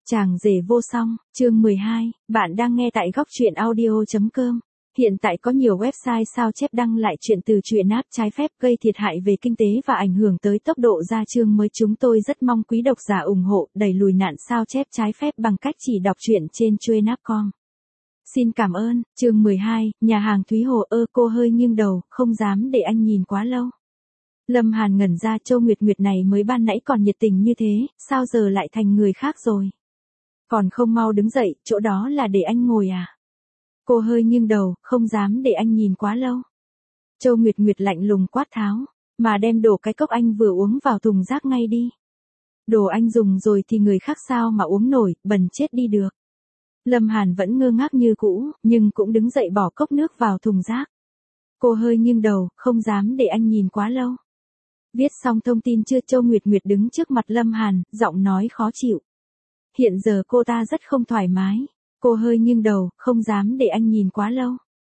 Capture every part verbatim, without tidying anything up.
Chàng rể vô song, chương mười hai, bạn đang nghe tại góc truyện audio.com. Hiện tại có nhiều website sao chép đăng lại chuyện từ truyện app trái phép gây thiệt hại về kinh tế và ảnh hưởng tới tốc độ ra chương mới. Chúng tôi rất mong quý độc giả ủng hộ đẩy lùi nạn sao chép trái phép bằng cách chỉ đọc truyện trên truyện app chấm com. Xin cảm ơn. Chương mười hai, nhà hàng Thúy Hồ. Ơ cô hơi nghiêng đầu, không dám để anh nhìn quá lâu. Lâm Hàn ngẩn ra, Châu Nguyệt Nguyệt này mới ban nãy còn nhiệt tình như thế, sao giờ lại thành người khác rồi? Còn không mau đứng dậy, chỗ đó là để anh ngồi à? Cô hơi nghiêng đầu, không dám để anh nhìn quá lâu. Châu Nguyệt Nguyệt lạnh lùng quát tháo, mà đem đổ cái cốc anh vừa uống vào thùng rác ngay đi. Đồ anh dùng rồi thì người khác sao mà uống nổi, bẩn chết đi được. Lâm Hàn vẫn ngơ ngác như cũ, nhưng cũng đứng dậy bỏ cốc nước vào thùng rác. Cô hơi nghiêng đầu, không dám để anh nhìn quá lâu. Viết xong thông tin chưa? Châu Nguyệt Nguyệt đứng trước mặt Lâm Hàn, giọng nói khó chịu. Hiện giờ cô ta rất không thoải mái. Cô hơi nghiêng đầu, không dám để anh nhìn quá lâu.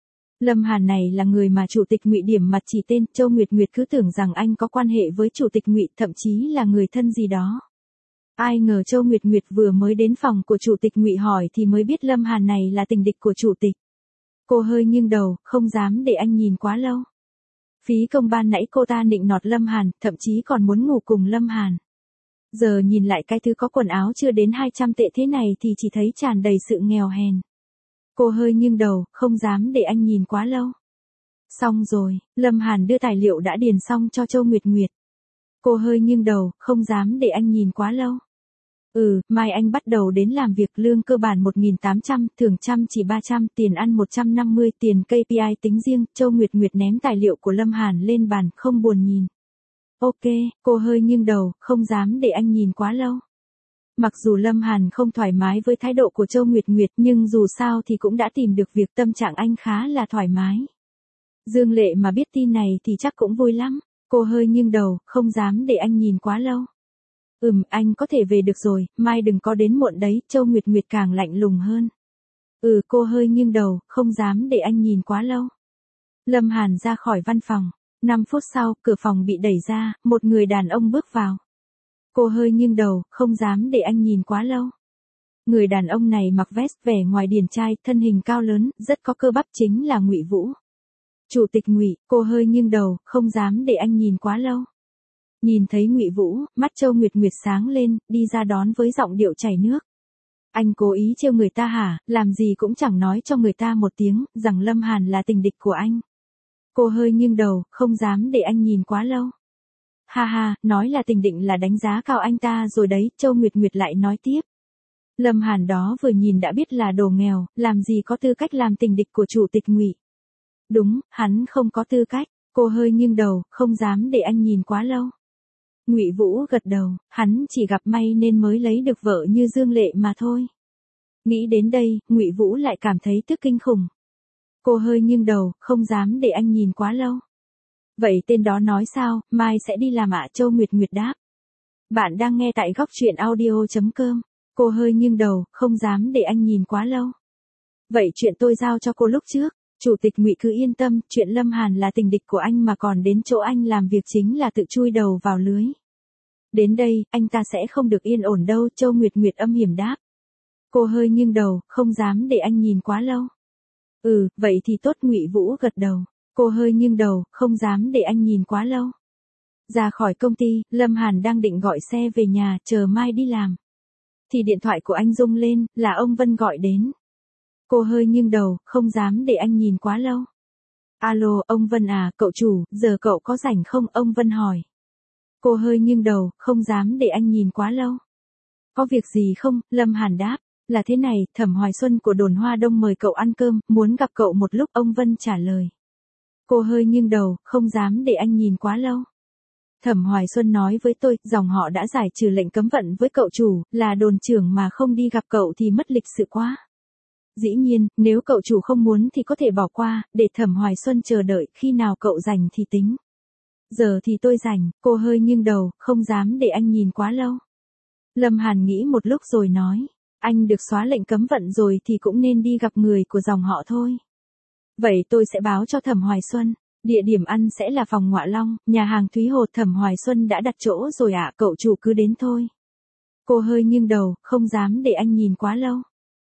Lâm Hàn này là người mà Chủ tịch Ngụy điểm mặt chỉ tên. Châu Nguyệt Nguyệt cứ tưởng rằng anh có quan hệ với Chủ tịch Ngụy, thậm chí là người thân gì đó. Ai ngờ Châu Nguyệt Nguyệt vừa mới đến phòng của Chủ tịch Ngụy hỏi thì mới biết Lâm Hàn này là tình địch của Chủ tịch. Cô hơi nghiêng đầu, không dám để anh nhìn quá lâu. Phí công ban nãy cô ta nịnh nọt Lâm Hàn, thậm chí còn muốn ngủ cùng Lâm Hàn. Giờ nhìn lại cái thứ có quần áo chưa đến hai trăm tệ thế này thì chỉ thấy tràn đầy sự nghèo hèn. Cô hơi nghiêng đầu, không dám để anh nhìn quá lâu. Xong rồi, Lâm Hàn đưa tài liệu đã điền xong cho Châu Nguyệt Nguyệt. Cô hơi nghiêng đầu, không dám để anh nhìn quá lâu. Ừ, mai anh bắt đầu đến làm việc, lương cơ bản một nghìn tám trăm, thưởng chăm chỉ ba trăm, tiền ăn một trăm năm mươi, tiền ca pê i tính riêng. Châu Nguyệt Nguyệt ném tài liệu của Lâm Hàn lên bàn, không buồn nhìn. Ok, cô hơi nghiêng đầu, không dám để anh nhìn quá lâu. Mặc dù Lâm Hàn không thoải mái với thái độ của Châu Nguyệt Nguyệt, nhưng dù sao thì cũng đã tìm được việc, tâm trạng anh khá là thoải mái. Dương Lệ mà biết tin này thì chắc cũng vui lắm. Cô hơi nghiêng đầu, không dám để anh nhìn quá lâu. Ừm, anh có thể về được rồi, mai đừng có đến muộn đấy. Châu Nguyệt Nguyệt càng lạnh lùng hơn. Ừ, cô hơi nghiêng đầu, không dám để anh nhìn quá lâu. Lâm Hàn ra khỏi văn phòng. năm phút sau, cửa phòng bị đẩy ra, một người đàn ông bước vào. Cô hơi nghiêng đầu, không dám để anh nhìn quá lâu. Người đàn ông này mặc vest, vẻ ngoài điển trai, thân hình cao lớn, rất có cơ bắp, chính là Ngụy Vũ. Chủ tịch Ngụy. Cô hơi nghiêng đầu, không dám để anh nhìn quá lâu. Nhìn thấy Ngụy Vũ, mắt Châu Nguyệt Nguyệt sáng lên, đi ra đón với giọng điệu chảy nước. Anh cố ý trêu người ta hả? Làm gì cũng chẳng nói cho người ta một tiếng, rằng Lâm Hàn là tình địch của anh. Cô hơi nghiêng đầu, không dám để anh nhìn quá lâu. Ha ha, nói là tình định là đánh giá cao anh ta rồi đấy. Châu Nguyệt Nguyệt lại nói tiếp. Lâm Hàn đó vừa nhìn đã biết là đồ nghèo, làm gì có tư cách làm tình địch của Chủ tịch Ngụy. Đúng, hắn không có tư cách. Cô hơi nghiêng đầu, không dám để anh nhìn quá lâu. Ngụy Vũ gật đầu, hắn chỉ gặp may nên mới lấy được vợ như Dương Lệ mà thôi. Nghĩ đến đây, Ngụy Vũ lại cảm thấy tức kinh khủng. Cô hơi nghiêng đầu, không dám để anh nhìn quá lâu. Vậy tên đó nói sao, mai sẽ đi làm ạ? Châu Nguyệt Nguyệt đáp. Bạn đang nghe tại góc truyện audio.com. Cô hơi nghiêng đầu, không dám để anh nhìn quá lâu. Vậy chuyện tôi giao cho cô lúc trước. Chủ tịch Ngụy cứ yên tâm, chuyện Lâm Hàn là tình địch của anh mà còn đến chỗ anh làm việc chính là tự chui đầu vào lưới. Đến đây, anh ta sẽ không được yên ổn đâu. Châu Nguyệt Nguyệt âm hiểm đáp. Cô hơi nghiêng đầu, không dám để anh nhìn quá lâu. Ừ, vậy thì tốt. Ngụy Vũ gật đầu. Cô hơi nghiêng đầu, không dám để anh nhìn quá lâu. Ra khỏi công ty, Lâm Hàn đang định gọi xe về nhà, chờ mai đi làm. Thì điện thoại của anh rung lên, là ông Vân gọi đến. Cô hơi nghiêng đầu, không dám để anh nhìn quá lâu. Alo, ông Vân à, cậu chủ, giờ cậu có rảnh không? Ông Vân hỏi. Cô hơi nghiêng đầu, không dám để anh nhìn quá lâu. Có việc gì không? Lâm Hàn đáp. Là thế này, Thẩm Hoài Xuân của Đồn Hoa Đông mời cậu ăn cơm, muốn gặp cậu một lúc. Ông Vân trả lời. Cô hơi nghiêng đầu, không dám để anh nhìn quá lâu. Thẩm Hoài Xuân nói với tôi, dòng họ đã giải trừ lệnh cấm vận với cậu chủ, là đồn trưởng mà không đi gặp cậu thì mất lịch sự quá. Dĩ nhiên, nếu cậu chủ không muốn thì có thể bỏ qua, để Thẩm Hoài Xuân chờ đợi, khi nào cậu rảnh thì tính. Giờ thì tôi rảnh. Cô hơi nghiêng đầu, không dám để anh nhìn quá lâu. Lâm Hàn nghĩ một lúc rồi nói, anh được xóa lệnh cấm vận rồi thì cũng nên đi gặp người của dòng họ thôi. Vậy tôi sẽ báo cho Thẩm Hoài Xuân. Địa điểm ăn sẽ là phòng Ngọa Long, nhà hàng Thúy Hồ. Thẩm Hoài Xuân đã đặt chỗ rồi ạ, cậu chủ cứ đến thôi. Cô hơi nghiêng đầu, không dám để anh nhìn quá lâu.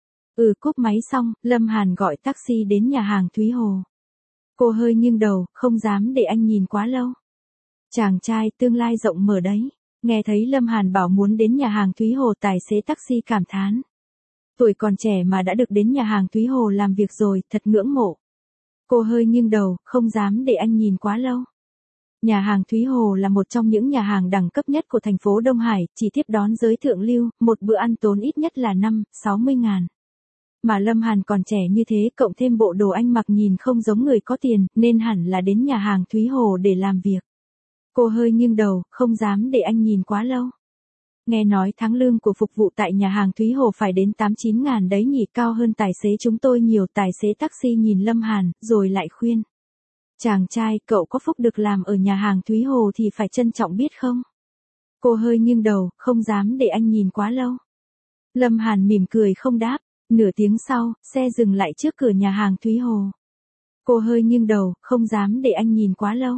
Ừ, cúp máy xong, Lâm Hàn gọi taxi đến nhà hàng Thúy Hồ. Cô hơi nghiêng đầu, không dám để anh nhìn quá lâu. Chàng trai tương lai rộng mở đấy. Nghe thấy Lâm Hàn bảo muốn đến nhà hàng Thúy Hồ, tài xế taxi cảm thán. Tuổi còn trẻ mà đã được đến nhà hàng Thúy Hồ làm việc rồi, thật ngưỡng mộ. Cô hơi nghiêng đầu, không dám để anh nhìn quá lâu. Nhà hàng Thúy Hồ là một trong những nhà hàng đẳng cấp nhất của thành phố Đông Hải, chỉ tiếp đón giới thượng lưu, một bữa ăn tốn ít nhất là năm, sáu mươi ngàn. Mà Lâm Hàn còn trẻ như thế, cộng thêm bộ đồ anh mặc nhìn không giống người có tiền, nên hẳn là đến nhà hàng Thúy Hồ để làm việc. Cô hơi nghiêng đầu, không dám để anh nhìn quá lâu. Nghe nói tháng lương của phục vụ tại nhà hàng Thúy Hồ phải đến tám chín ngàn đấy nhỉ, cao hơn tài xế chúng tôi nhiều. Tài xế taxi nhìn Lâm Hàn, rồi lại khuyên. Chàng trai, cậu có phúc được làm ở nhà hàng Thúy Hồ thì phải trân trọng biết không? Cô hơi nghiêng đầu, không dám để anh nhìn quá lâu. Lâm Hàn mỉm cười không đáp. Nửa tiếng sau, xe dừng lại trước cửa nhà hàng Thúy Hồ. Cô hơi nghiêng đầu, không dám để anh nhìn quá lâu.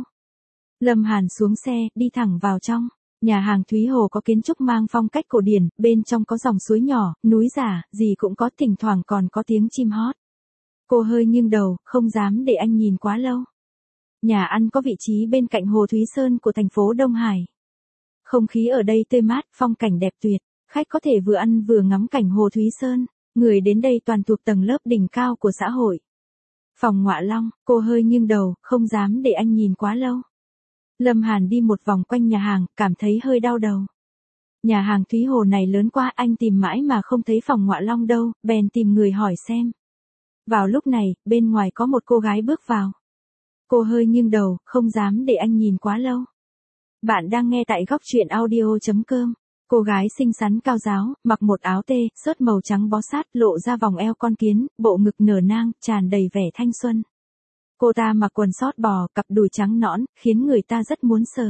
Lâm Hàn xuống xe, đi thẳng vào trong. Nhà hàng Thúy Hồ có kiến trúc mang phong cách cổ điển, bên trong có dòng suối nhỏ, núi giả, gì cũng có, thỉnh thoảng còn có tiếng chim hót. Cô hơi nghiêng đầu, không dám để anh nhìn quá lâu. Nhà ăn có vị trí bên cạnh Hồ Thúy Sơn của thành phố Đông Hải. Không khí ở đây tươi mát, phong cảnh đẹp tuyệt, khách có thể vừa ăn vừa ngắm cảnh Hồ Thúy Sơn. Người đến đây toàn thuộc tầng lớp đỉnh cao của xã hội. Phòng Ngọa Long, cô hơi nghiêng đầu, không dám để anh nhìn quá lâu. Lâm Hàn đi một vòng quanh nhà hàng, cảm thấy hơi đau đầu. Nhà hàng Thúy Hồ này lớn quá, anh tìm mãi mà không thấy phòng Ngọa Long đâu, bèn tìm người hỏi xem. Vào lúc này, bên ngoài có một cô gái bước vào. Cô hơi nghiêng đầu, không dám để anh nhìn quá lâu. Bạn đang nghe tại góc truyện audio chấm com. Cô gái xinh xắn cao ráo, mặc một áo tê, sớt màu trắng bó sát, lộ ra vòng eo con kiến, bộ ngực nở nang, tràn đầy vẻ thanh xuân. Cô ta mặc quần sót bò, cặp đùi trắng nõn, khiến người ta rất muốn sờ.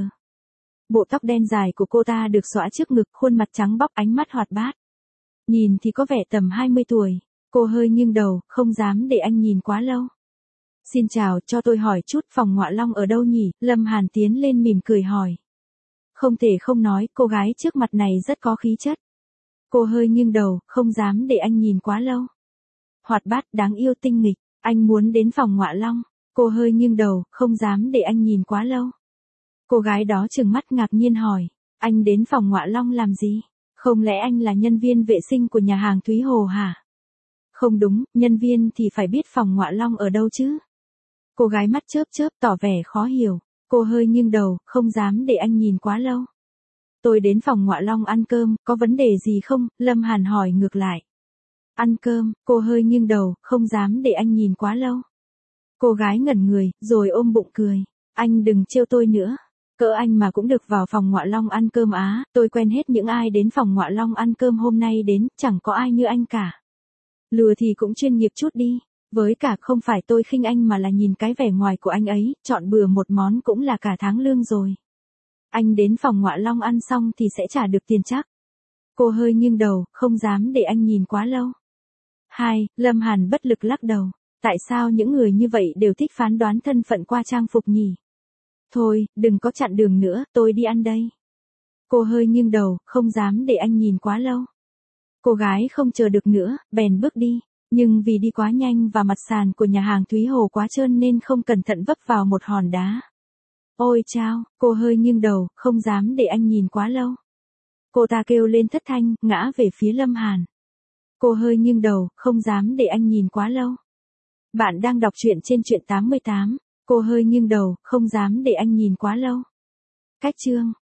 Bộ tóc đen dài của cô ta được xõa trước ngực, khuôn mặt trắng bóc, ánh mắt hoạt bát. Nhìn thì có vẻ tầm hai mươi tuổi. Cô hơi nghiêng đầu, không dám để anh nhìn quá lâu. Xin chào, cho tôi hỏi chút, phòng Ngọa Long ở đâu nhỉ? Lâm Hàn tiến lên mỉm cười hỏi. Không thể không nói, cô gái trước mặt này rất có khí chất. Cô hơi nghiêng đầu, không dám để anh nhìn quá lâu. Hoạt bát, đáng yêu, tinh nghịch, anh muốn đến phòng Ngọa Long. Cô hơi nghiêng đầu, không dám để anh nhìn quá lâu. Cô gái đó trừng mắt ngạc nhiên hỏi, anh đến phòng Ngọa Long làm gì? Không lẽ anh là nhân viên vệ sinh của nhà hàng Thúy Hồ hả? Không đúng, nhân viên thì phải biết phòng Ngọa Long ở đâu chứ. Cô gái mắt chớp chớp tỏ vẻ khó hiểu. Cô hơi nghiêng đầu, không dám để anh nhìn quá lâu. Tôi đến phòng Ngọa Long ăn cơm, có vấn đề gì không? Lâm Hàn hỏi ngược lại. Ăn cơm, cô hơi nghiêng đầu, không dám để anh nhìn quá lâu. Cô gái ngẩn người, rồi ôm bụng cười. Anh đừng trêu tôi nữa. Cỡ anh mà cũng được vào phòng Ngọa Long ăn cơm á, tôi quen hết những ai đến phòng Ngọa Long ăn cơm hôm nay đến, chẳng có ai như anh cả. Lừa thì cũng chuyên nghiệp chút đi. Với cả không phải tôi khinh anh mà là nhìn cái vẻ ngoài của anh ấy, chọn bừa một món cũng là cả tháng lương rồi. Anh đến phòng Ngọa Long ăn xong thì sẽ trả được tiền chắc. Cô hơi nghiêng đầu, không dám để anh nhìn quá lâu. Hai, Lâm Hàn bất lực lắc đầu. Tại sao những người như vậy đều thích phán đoán thân phận qua trang phục nhỉ? Thôi, đừng có chặn đường nữa, tôi đi ăn đây. Cô hơi nghiêng đầu, không dám để anh nhìn quá lâu. Cô gái không chờ được nữa, bèn bước đi. Nhưng vì đi quá nhanh và mặt sàn của nhà hàng Thúy Hồ quá trơn nên không cẩn thận vấp vào một hòn đá. Ôi chao, cô hơi nghiêng đầu, không dám để anh nhìn quá lâu. Cô ta kêu lên thất thanh, ngã về phía Lâm Hàn. Cô hơi nghiêng đầu, không dám để anh nhìn quá lâu. Bạn đang đọc truyện trên truyện tám mươi tám. Cô hơi nghiêng đầu, không dám để anh nhìn quá lâu. Cách chương